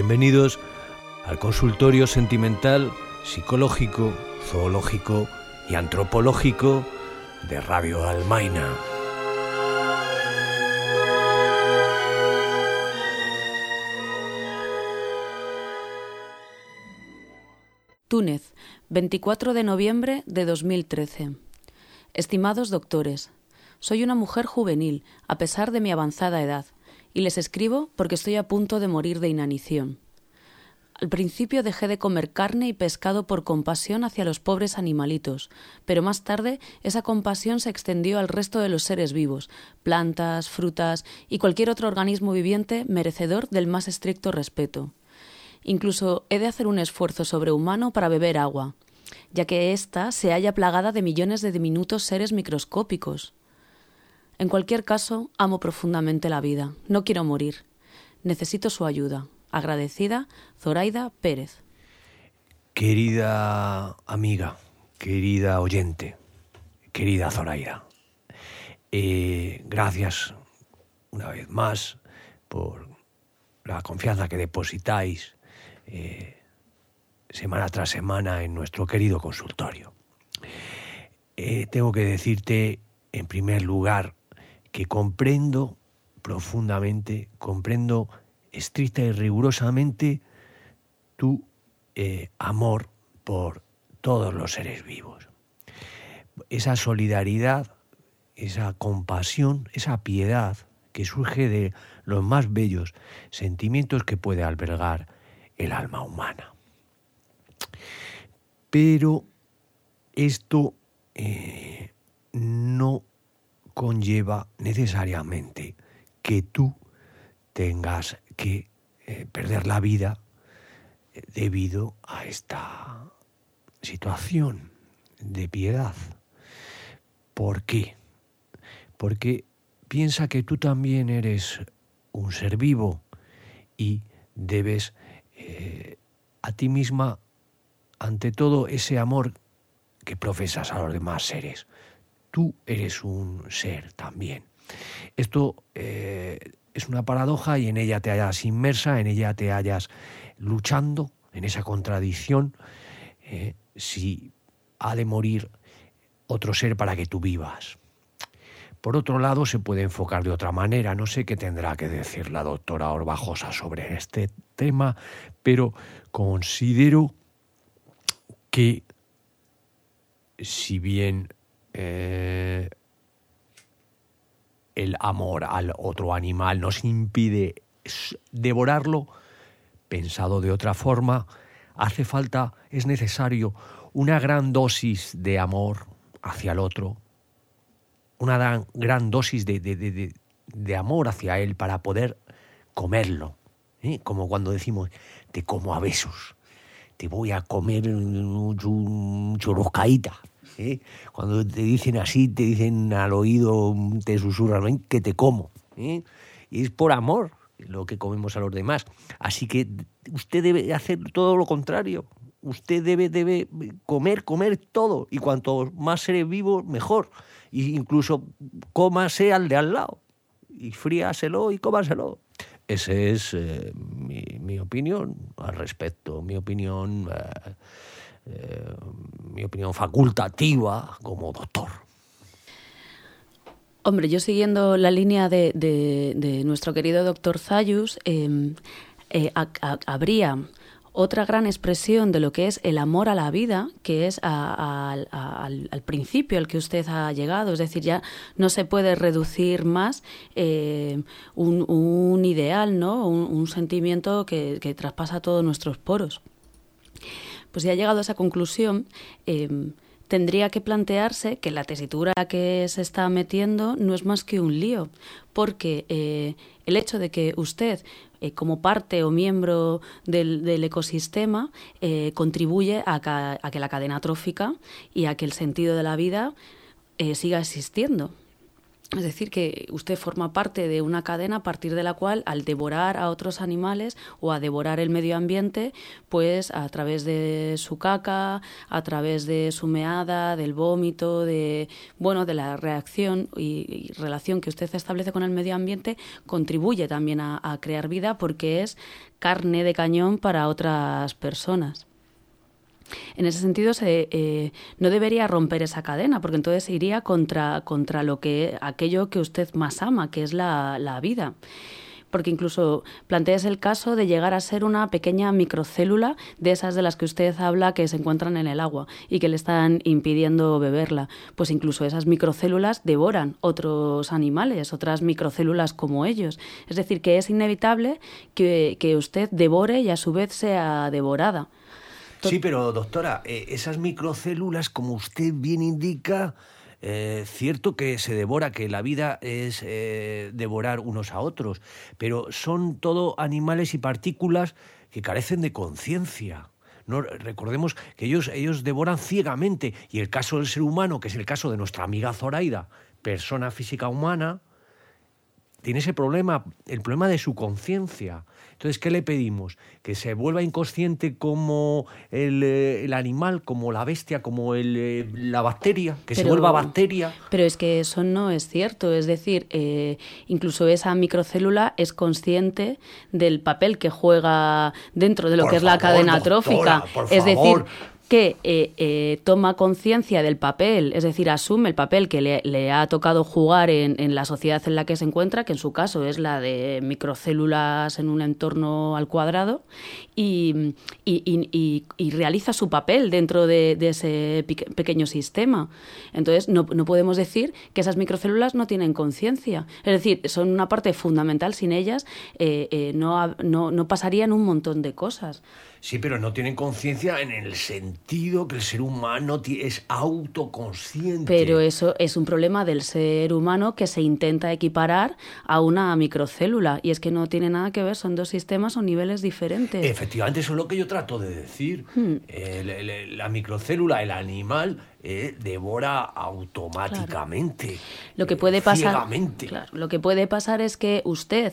Bienvenidos al consultorio sentimental, psicológico, zoológico y antropológico de Radio Almaina. Túnez, 24 de noviembre de 2013. Estimados doctores, soy una mujer juvenil, a pesar de mi avanzada edad, y les escribo porque estoy a punto de morir de inanición. Al principio dejé de comer carne y pescado por compasión hacia los pobres animalitos, pero más tarde esa compasión se extendió al resto de los seres vivos, plantas, frutas y cualquier otro organismo viviente merecedor del más estricto respeto. Incluso he de hacer un esfuerzo sobrehumano para beber agua, ya que ésta se halla plagada de millones de diminutos seres microscópicos. En cualquier caso, amo profundamente la vida. No quiero morir. Necesito su ayuda. Agradecida, Zoraida Pérez. Querida amiga, querida oyente, querida Zoraida, gracias una vez más por la confianza que depositáis semana tras semana en nuestro querido consultorio. Tengo que decirte, en primer lugar, que comprendo profundamente, comprendo estricta y rigurosamente tu amor por todos los seres vivos. Esa solidaridad, esa compasión, esa piedad que surge de los más bellos sentimientos que puede albergar el alma humana. Pero esto no conlleva necesariamente que tú tengas que perder la vida debido a esta situación de piedad. ¿Por qué? Porque piensa que tú también eres un ser vivo y debes a ti misma, ante todo, ese amor que profesas a los demás seres. Tú eres un ser también. Esto es una paradoja y en ella te hallas inmersa, en ella te hallas luchando, en esa contradicción, si ha de morir otro ser para que tú vivas. Por otro lado, se puede enfocar de otra manera. No sé qué tendrá que decir la doctora Orbajosa sobre este tema, pero considero que, si bien el amor al otro animal nos impide devorarlo, pensado de otra forma, hace falta, es necesario una gran dosis de amor hacia el otro, una gran dosis de amor hacia él para poder comerlo, como cuando decimos, te como a besos, te voy a comer un churruscaíta. Cuando te dicen así, te dicen al oído, te susurran, que te como. Y es por amor lo que comemos a los demás. Así que usted debe hacer todo lo contrario. Usted debe comer todo. Y cuanto más seres vivos, mejor. E incluso cómase al de al lado. Y fríaselo y cómaselo. Esa es mi opinión al respecto. Mi opinión facultativa como doctor. Hombre, yo siguiendo la línea de nuestro querido doctor Zayus, habría otra gran expresión de lo que es el amor a la vida, que es al principio al que usted ha llegado. Es decir, ya no se puede reducir más un ideal, ¿no? Un sentimiento que traspasa todos nuestros poros. Pues ya llegado a esa conclusión, tendría que plantearse que la tesitura que se está metiendo no es más que un lío, porque el hecho de que usted, como parte o miembro del ecosistema, contribuye a que la cadena trófica y a que el sentido de la vida siga existiendo. Es decir, que usted forma parte de una cadena a partir de la cual, al devorar a otros animales o a devorar el medio ambiente, pues a través de su caca, a través de su meada, del vómito, de la reacción y relación que usted establece con el medio ambiente, contribuye también a crear vida, porque es carne de cañón para otras personas. En ese sentido, no debería romper esa cadena, porque entonces se iría contra aquello que usted más ama, que es la vida. Porque incluso plantees el caso de llegar a ser una pequeña microcélula de esas de las que usted habla, que se encuentran en el agua y que le están impidiendo beberla. Pues incluso esas microcélulas devoran otros animales, otras microcélulas como ellos. Es decir, que es inevitable que usted devore y a su vez sea devorada. Sí, pero doctora, esas microcélulas, como usted bien indica, cierto que se devora, que la vida es devorar unos a otros, pero son todo animales y partículas que carecen de conciencia. No, recordemos que ellos devoran ciegamente, y el caso del ser humano, que es el caso de nuestra amiga Zoraida, persona física humana, tiene ese problema, el problema de su conciencia. Entonces, ¿qué le pedimos? Que se vuelva inconsciente como el animal, como la bestia, como la bacteria, se vuelva bacteria. Pero es que eso no es cierto. Es decir, incluso esa microcélula es consciente del papel que juega dentro de lo que es la cadena trófica. Es decir, que toma conciencia del papel, es decir, asume el papel que le ha tocado jugar en la sociedad en la que se encuentra, que en su caso es la de microcélulas en un entorno al cuadrado, y realiza su papel dentro de ese pequeño sistema. Entonces, no podemos decir que esas microcélulas no tienen conciencia. Es decir, son una parte fundamental. Sin ellas no pasarían un montón de cosas. Sí, pero no tienen conciencia en el sentido que el ser humano es autoconsciente. Pero eso es un problema del ser humano que se intenta equiparar a una microcélula. Y es que no tiene nada que ver, son dos sistemas o niveles diferentes. Efectivamente, eso es lo que yo trato de decir. La microcélula, el animal, devora automáticamente. Claro. Lo que puede pasar, ciegamente. Claro, lo que puede pasar es que usted,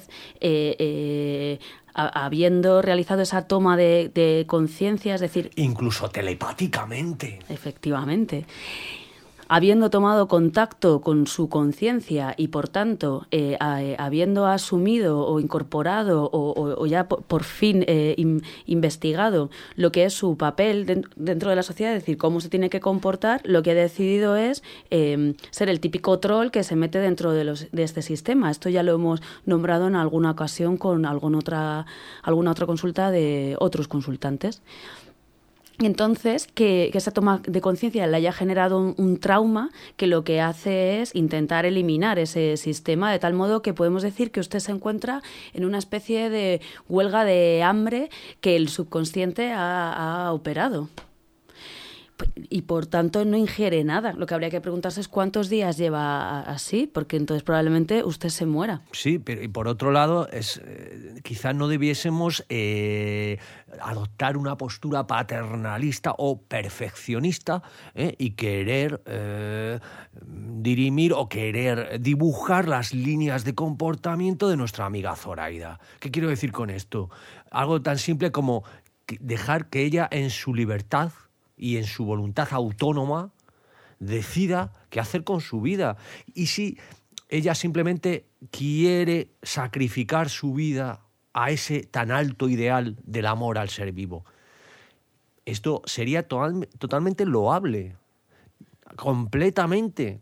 habiendo realizado esa toma de conciencia, es decir... Incluso telepáticamente. Efectivamente. Habiendo tomado contacto con su conciencia y, por tanto, habiendo asumido o incorporado o ya por fin investigado lo que es su papel dentro de la sociedad, es decir, cómo se tiene que comportar, lo que ha decidido es ser el típico troll que se mete dentro de este sistema. Esto ya lo hemos nombrado en alguna ocasión con alguna otra consulta de otros consultantes. Y entonces, que esa toma de conciencia le haya generado un trauma que lo que hace es intentar eliminar ese sistema, de tal modo que podemos decir que usted se encuentra en una especie de huelga de hambre que el subconsciente ha operado. Y por tanto no ingiere nada. Lo que habría que preguntarse es cuántos días lleva así, porque entonces probablemente usted se muera. Sí, pero y por otro lado, quizás no debiésemos adoptar una postura paternalista o perfeccionista y querer dirimir o querer dibujar las líneas de comportamiento de nuestra amiga Zoraida. ¿Qué quiero decir con esto? Algo tan simple como dejar que ella, en su libertad y en su voluntad autónoma, decida qué hacer con su vida. Y si ella simplemente quiere sacrificar su vida a ese tan alto ideal del amor al ser vivo, esto sería totalmente loable, completamente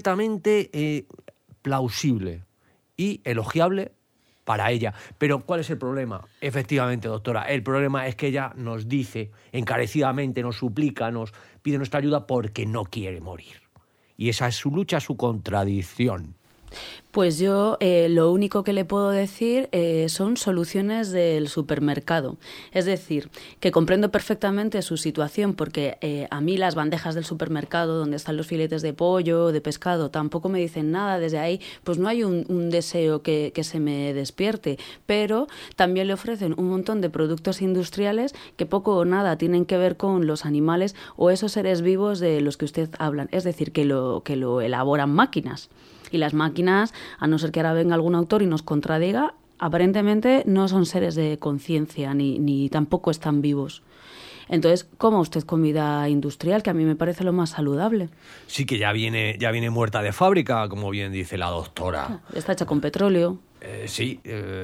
plausible y elogiable para ella. Pero ¿cuál es el problema? Efectivamente, doctora, el problema es que ella nos dice encarecidamente, nos suplica, nos pide nuestra ayuda porque no quiere morir. Y esa es su lucha, su contradicción. Pues yo lo único que le puedo decir son soluciones del supermercado. Es decir, que comprendo perfectamente su situación, porque a mí las bandejas del supermercado donde están los filetes de pollo, de pescado, tampoco me dicen nada. Desde ahí pues no hay un deseo que se me despierte, pero también le ofrecen un montón de productos industriales que poco o nada tienen que ver con los animales o esos seres vivos de los que usted habla. Es decir, que lo elaboran máquinas. Y las máquinas, a no ser que ahora venga algún autor y nos contradiga, aparentemente no son seres de conciencia ni tampoco están vivos. Entonces, coma usted comida industrial, que a mí me parece lo más saludable. Sí, que ya viene muerta de fábrica, como bien dice la doctora. Está hecha con petróleo. Sí,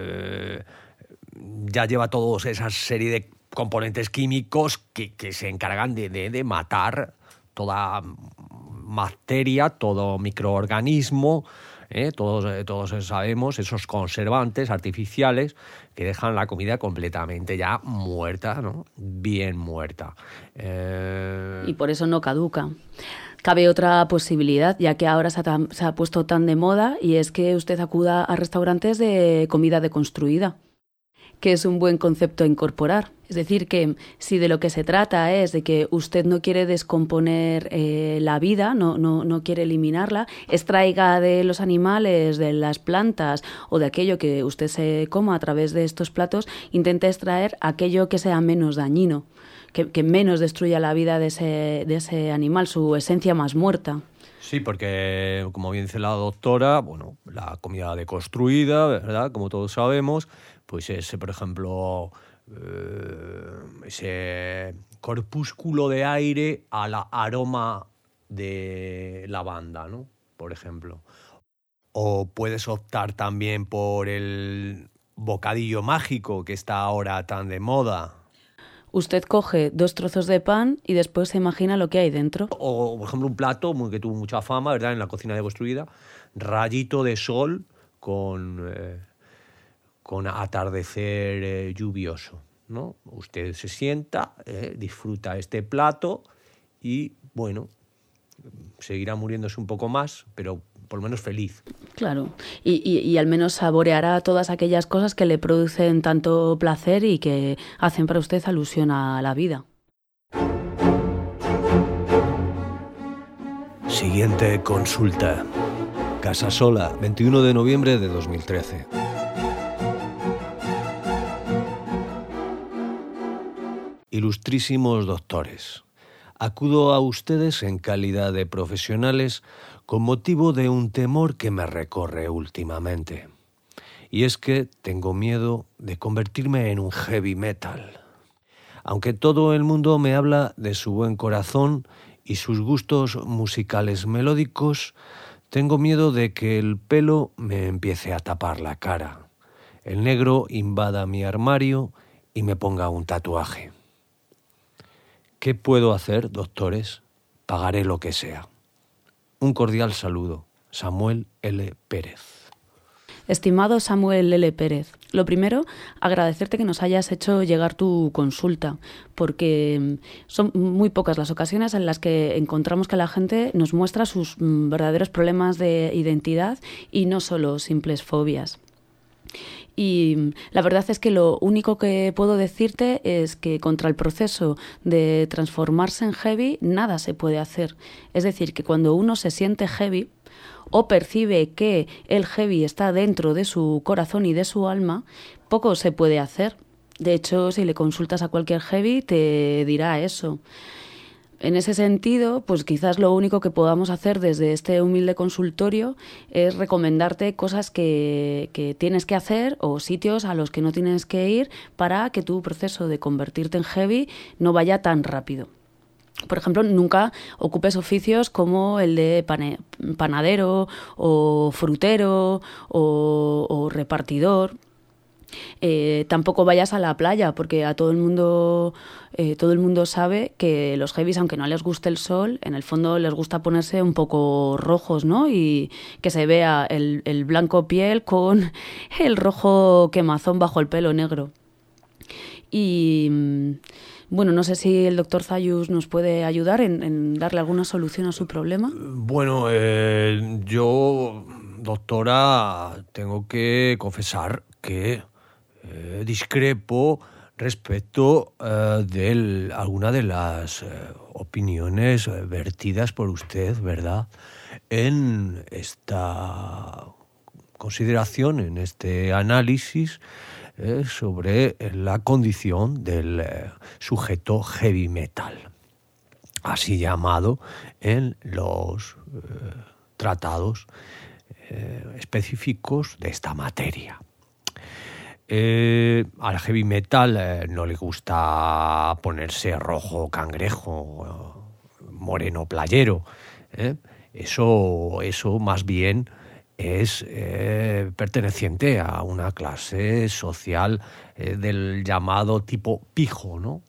ya lleva toda esa serie de componentes químicos que se encargan de matar toda bacteria, todo microorganismo, todos sabemos, esos conservantes artificiales que dejan la comida completamente ya muerta, ¿no? Bien muerta. Y por eso no caduca. Cabe otra posibilidad, ya que ahora se ha puesto tan de moda, y es que usted acuda a restaurantes de comida deconstruida, que es un buen concepto a incorporar. Es decir, que si de lo que se trata es de que usted no quiere descomponer la vida, no quiere eliminarla, extraiga de los animales, de las plantas o de aquello que usted se coma a través de estos platos, intente extraer aquello que sea menos dañino, que menos destruya la vida de ese animal, su esencia más muerta. Sí, porque, como bien dice la doctora, bueno, la comida deconstruida, ¿verdad? Como todos sabemos, pues ese, por ejemplo, ese corpúsculo de aire al aroma de lavanda, ¿no? Por ejemplo. O puedes optar también por el bocadillo mágico que está ahora tan de moda. Usted coge 2 trozos de pan y después se imagina lo que hay dentro. O, por ejemplo, un plato que tuvo mucha fama, ¿verdad?, en la cocina deconstruida, rayito de sol con atardecer lluvioso, ¿no? Usted se sienta, disfruta este plato y, bueno, seguirá muriéndose un poco más, pero por lo menos feliz. Claro, y al menos saboreará todas aquellas cosas que le producen tanto placer y que hacen para usted alusión a la vida. Siguiente consulta. Casasola, 21 de noviembre de 2013. Ilustrísimos doctores, acudo a ustedes en calidad de profesionales con motivo de un temor que me recorre últimamente. Y es que tengo miedo de convertirme en un heavy metal. Aunque todo el mundo me habla de su buen corazón y sus gustos musicales melódicos, tengo miedo de que el pelo me empiece a tapar la cara, el negro invada mi armario y me ponga un tatuaje. ¿Qué puedo hacer, doctores? Pagaré lo que sea. Un cordial saludo. Samuel L. Pérez. Estimado Samuel L. Pérez, lo primero, agradecerte que nos hayas hecho llegar tu consulta, porque son muy pocas las ocasiones en las que encontramos que la gente nos muestra sus verdaderos problemas de identidad y no solo simples fobias. Y la verdad es que lo único que puedo decirte es que contra el proceso de transformarse en heavy nada se puede hacer. Es decir, que cuando uno se siente heavy o percibe que el heavy está dentro de su corazón y de su alma, poco se puede hacer. De hecho, si le consultas a cualquier heavy te dirá eso. En ese sentido, pues quizás lo único que podamos hacer desde este humilde consultorio es recomendarte cosas que tienes que hacer o sitios a los que no tienes que ir para que tu proceso de convertirte en heavy no vaya tan rápido. Por ejemplo, nunca ocupes oficios como el de panadero o frutero o repartidor. Tampoco vayas a la playa, porque a todo el mundo sabe que los heavies, aunque no les guste el sol, en el fondo les gusta ponerse un poco rojos, ¿no? Y que se vea el blanco piel con el rojo quemazón bajo el pelo negro. Y bueno, no sé si el doctor Zayus nos puede ayudar en darle alguna solución a su problema. Bueno, yo, doctora, tengo que confesar que discrepo respecto de alguna de las opiniones vertidas por usted, ¿verdad?, en esta consideración, en este análisis sobre la condición del sujeto heavy metal, así llamado en los tratados específicos de esta materia. Al heavy metal no le gusta ponerse rojo cangrejo, moreno playero. Eso más bien es perteneciente a una clase social del llamado tipo pijo, ¿no?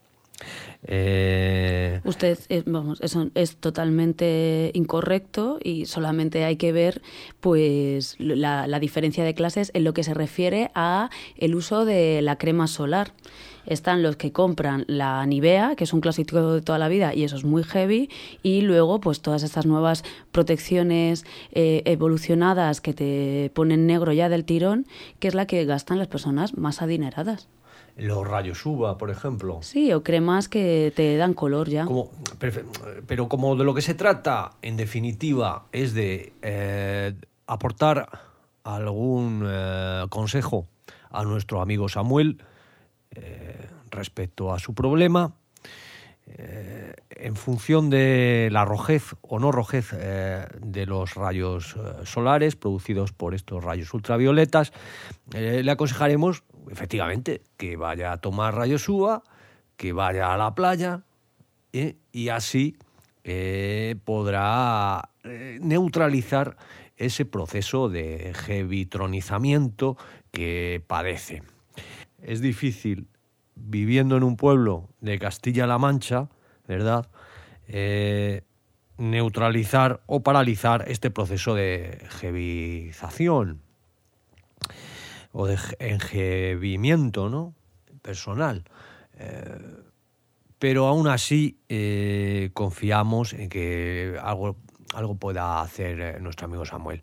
Usted, eso es totalmente incorrecto y solamente hay que ver pues la diferencia de clases en lo que se refiere a el uso de la crema solar. Están los que compran la Nivea, que es un clásico de toda la vida y eso es muy heavy, y luego pues todas estas nuevas protecciones evolucionadas que te ponen negro ya del tirón, que es la que gastan las personas más adineradas. Los rayos UVA, por ejemplo. Sí, o cremas que te dan color ya. Pero como de lo que se trata, en definitiva, es de aportar algún consejo a nuestro amigo Samuel respecto a su problema, en función de la rojez o no rojez de los rayos solares producidos por estos rayos ultravioletas, le aconsejaremos efectivamente que vaya a tomar rayos UVA, que vaya a la playa y así podrá neutralizar ese proceso de jevitronizamiento que padece. Es difícil, viviendo en un pueblo de Castilla-La Mancha, ¿verdad?, neutralizar o paralizar este proceso de jevización o de enjevimiento, ¿no?, personal. Pero aún así confiamos en que algo pueda hacer nuestro amigo Samuel.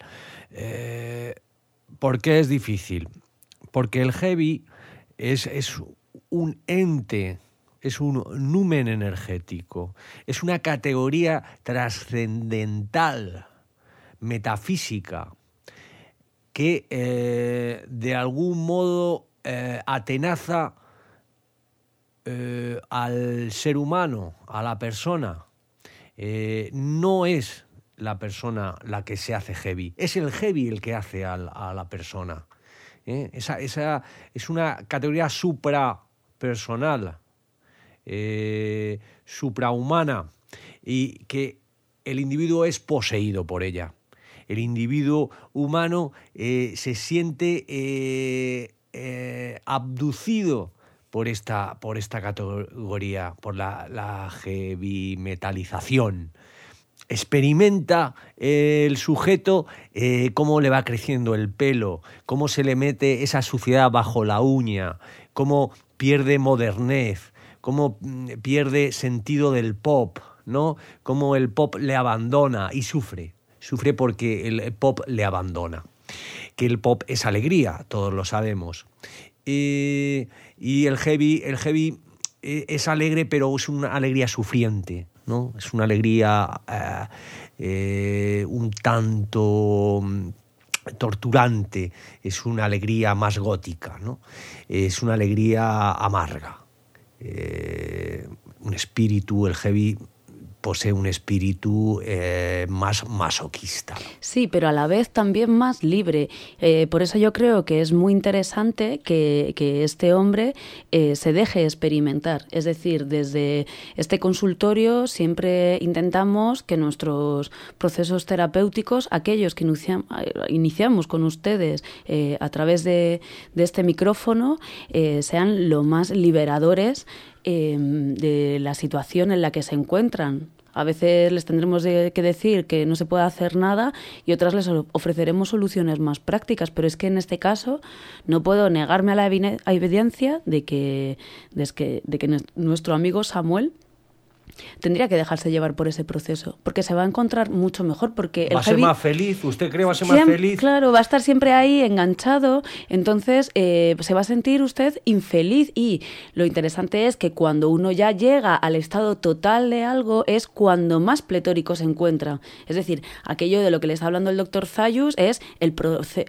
¿Por qué es difícil? Porque el heavy es un ente, es un numen energético, es una categoría trascendental, metafísica, que de algún modo atenaza al ser humano, a la persona. No es la persona la que se hace heavy, es el heavy el que hace a la persona. Esa es una categoría suprapersonal, suprahumana, y que el individuo es poseído por ella. El individuo humano se siente abducido por esta categoría, por la heavy-metalización. Experimenta el sujeto cómo le va creciendo el pelo, cómo se le mete esa suciedad bajo la uña, cómo pierde modernez, cómo pierde sentido del pop, ¿no? Cómo el pop le abandona y sufre porque el pop le abandona. Que el pop es alegría, todos lo sabemos. Y el heavy es alegre, pero es una alegría sufriente, ¿no? Es una alegría un tanto torturante, es una alegría más gótica, ¿no? Es una alegría amarga. Un espíritu, el heavy posee un espíritu más masoquista. Sí, pero a la vez también más libre. Por eso yo creo que es muy interesante que este hombre se deje experimentar. Es decir, desde este consultorio siempre intentamos que nuestros procesos terapéuticos, aquellos que iniciamos con ustedes a través de este micrófono, sean lo más liberadores de la situación en la que se encuentran. A veces les tendremos que decir que no se puede hacer nada y otras les ofreceremos soluciones más prácticas, pero es que en este caso no puedo negarme a la evidencia de que nuestro amigo Samuel tendría que dejarse llevar por ese proceso, porque se va a encontrar mucho mejor, porque va a ser más feliz. ¿Usted cree que va a ser más feliz? Claro, va a estar siempre ahí enganchado, entonces se va a sentir usted infeliz, y lo interesante es que cuando uno ya llega al estado total de algo es cuando más pletórico se encuentra. Es decir, aquello de lo que le está hablando el doctor Zayus es el proceso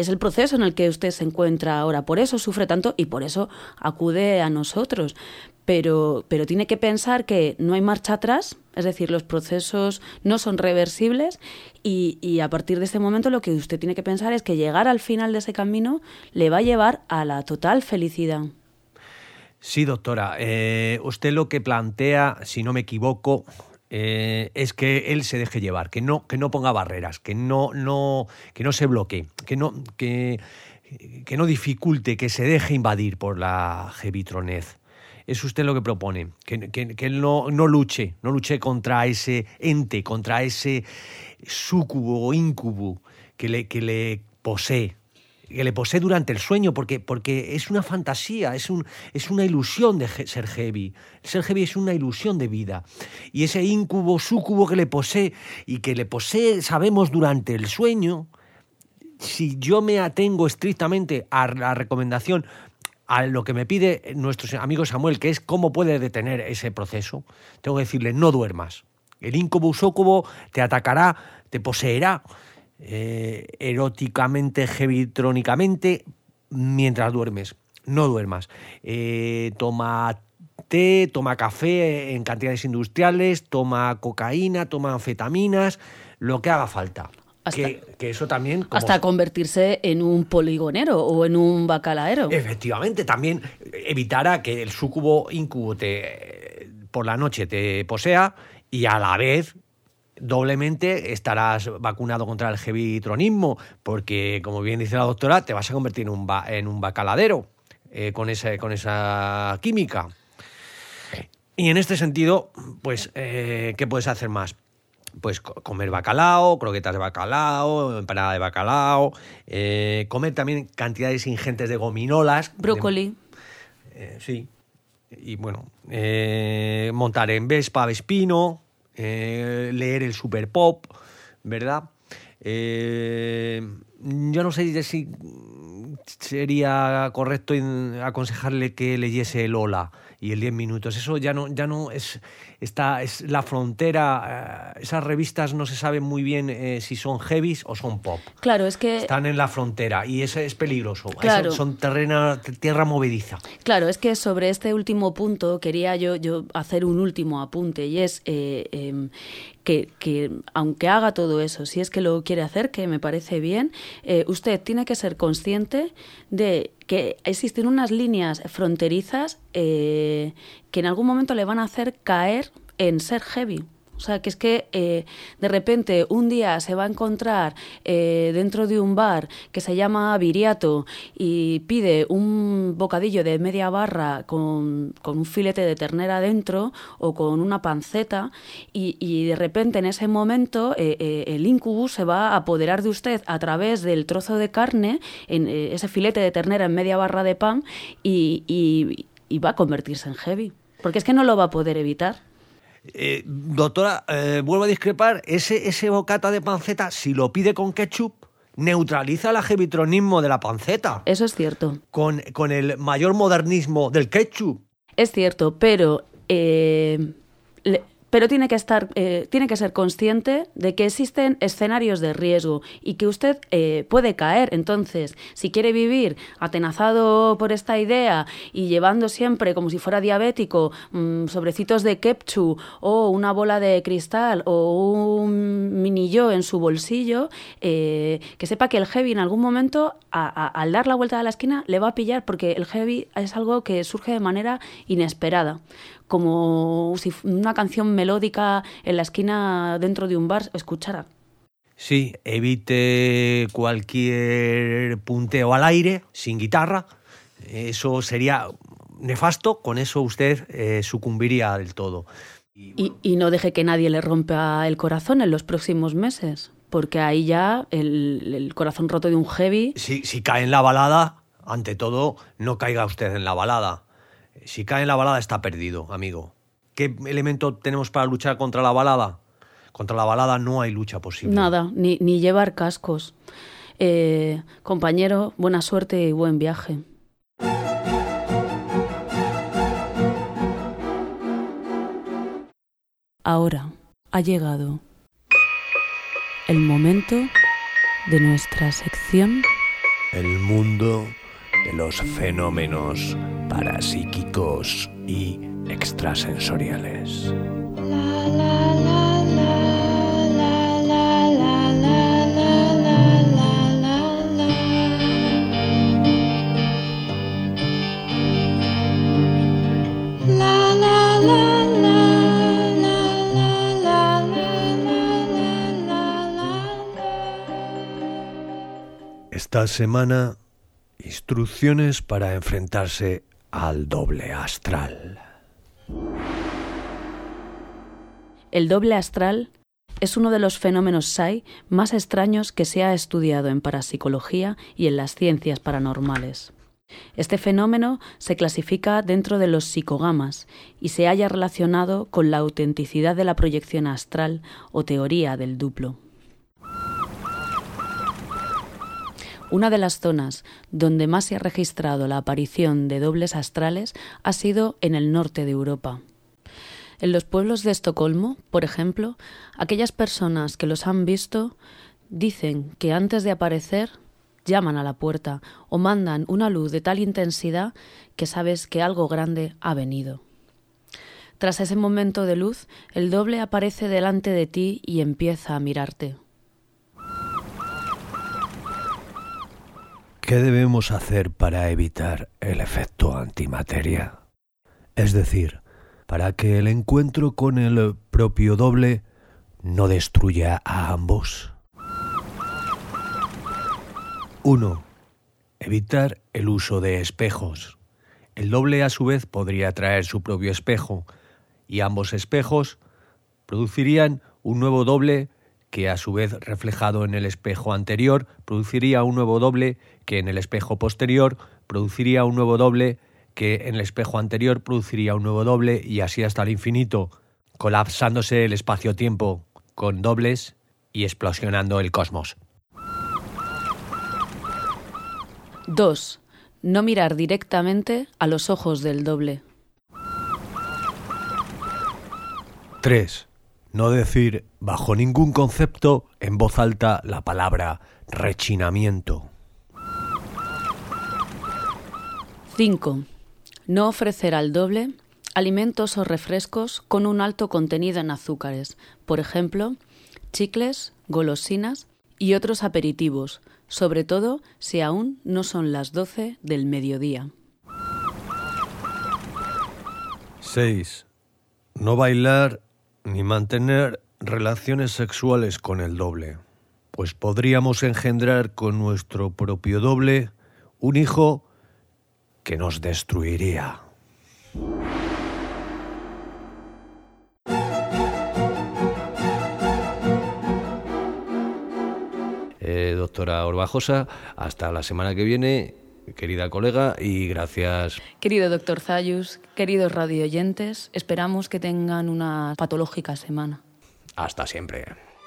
en el que usted se encuentra ahora, por eso sufre tanto y por eso acude a nosotros. pero tiene que pensar que no hay marcha atrás, es decir, los procesos no son reversibles y a partir de este momento lo que usted tiene que pensar es que llegar al final de ese camino le va a llevar a la total felicidad. Sí, doctora. Usted lo que plantea, si no me equivoco, es que él se deje llevar, que no ponga barreras, que no se bloquee, que no dificulte, que se deje invadir por la jevitronez. Es usted lo que propone, que él no luche contra ese ente, contra ese súcubo o íncubo que le posee. Que le posee durante el sueño, porque es una fantasía, es una ilusión de ser heavy. Ser heavy es una ilusión de vida. Y ese íncubo, súcubo que le posee, sabemos, durante el sueño, si yo me atengo estrictamente a la recomendación, a lo que me pide nuestro amigo Samuel, que es cómo puede detener ese proceso, tengo que decirle, no duermas. El íncubo, súcubo te atacará, te poseerá, eróticamente, jevitrónicamente, mientras duermes. No duermas. Toma té, toma café en cantidades industriales, toma cocaína, toma anfetaminas, lo que haga falta. Que eso también... Hasta convertirse en un poligonero o en un bacalaero. Efectivamente, también evitará que el súcubo íncubo por la noche te posea y a la vez... doblemente estarás vacunado contra el jevitronismo, porque, como bien dice la doctora, te vas a convertir en un bacaladero con esa química. Y en este sentido, pues, ¿qué puedes hacer más? Pues comer bacalao, croquetas de bacalao, empanada de bacalao, comer también cantidades ingentes de gominolas. Brócoli. Sí. Y bueno, montar en Vespa, Vespino... leer el Super Pop, ¿verdad? Yo no sé si sería correcto aconsejarle que leyese Lola y el 10 minutos. Eso ya no es la frontera. Esas revistas no se sabe muy bien si son heavies o son pop. Claro, es que... Están en la frontera y eso es peligroso. Claro. Eso son tierra movediza. Claro, es que sobre este último punto quería yo hacer un último apunte y es que aunque haga todo eso, si es que lo quiere hacer, que me parece bien, usted tiene que ser consciente de que existen unas líneas fronterizas que en algún momento le van a hacer caer en ser heavy. O sea, que es que de repente un día se va a encontrar dentro de un bar que se llama Viriato y pide un bocadillo de media barra con un filete de ternera dentro o con una panceta y de repente en ese momento el incubus se va a apoderar de usted a través del trozo de carne, en ese filete de ternera en media barra de pan y va a convertirse en heavy. Porque es que no lo va a poder evitar. Doctora, vuelvo a discrepar. Ese bocata de panceta, si lo pide con ketchup, neutraliza el jevitronismo de la panceta. Eso es cierto. Con el mayor modernismo del ketchup. Es cierto, pero tiene que ser consciente de que existen escenarios de riesgo y que usted puede caer. Entonces, si quiere vivir atenazado por esta idea y llevando siempre, como si fuera diabético, sobrecitos de ketchup o una bola de cristal o un mini yo en su bolsillo, que sepa que el heavy en algún momento, al dar la vuelta de la esquina, le va a pillar, porque el heavy es algo que surge de manera inesperada, como si una canción melódica en la esquina dentro de un bar escuchara. Sí, evite cualquier punteo al aire, sin guitarra. Eso sería nefasto, con eso usted sucumbiría del todo. Y no deje que nadie le rompa el corazón en los próximos meses, porque ahí ya el corazón roto de un heavy... Si cae en la balada, ante todo, no caiga usted en la balada. Si cae en la balada está perdido, amigo. ¿Qué elemento tenemos para luchar contra la balada? Contra la balada no hay lucha posible. Nada, ni llevar cascos. Compañero, buena suerte y buen viaje. Ahora ha llegado el momento de nuestra sección El mundo de los fenómenos parapsíquicos y extrasensoriales. Esta semana, instrucciones para enfrentarse al doble astral. El doble astral es uno de los fenómenos psi más extraños que se ha estudiado en parapsicología y en las ciencias paranormales. Este fenómeno se clasifica dentro de los psicogamas y se halla relacionado con la autenticidad de la proyección astral o teoría del duplo. Una de las zonas donde más se ha registrado la aparición de dobles astrales ha sido en el norte de Europa. En los pueblos de Estocolmo, por ejemplo, aquellas personas que los han visto dicen que antes de aparecer llaman a la puerta o mandan una luz de tal intensidad que sabes que algo grande ha venido. Tras ese momento de luz, el doble aparece delante de ti y empieza a mirarte. ¿Qué debemos hacer para evitar el efecto antimateria? Es decir, para que el encuentro con el propio doble no destruya a ambos. 1. Evitar el uso de espejos. El doble a su vez podría traer su propio espejo y ambos espejos producirían un nuevo doble que a su vez reflejado en el espejo anterior produciría un nuevo doble que en el espejo posterior produciría un nuevo doble que en el espejo anterior produciría un nuevo doble y así hasta el infinito, colapsándose el espacio-tiempo con dobles y explosionando el cosmos. 2. No mirar directamente a los ojos del doble. 3. No decir bajo ningún concepto en voz alta la palabra rechinamiento. 5. No ofrecer al doble alimentos o refrescos con un alto contenido en azúcares, por ejemplo, chicles, golosinas y otros aperitivos, sobre todo si aún no son las 12 del mediodía. 6. No bailar ni mantener relaciones sexuales con el doble, pues podríamos engendrar con nuestro propio doble un hijo que nos destruiría. Doctora Orbajosa, hasta la semana que viene, querida colega, y gracias. Querido doctor Zayus, queridos radioyentes, esperamos que tengan una patológica semana. Hasta siempre.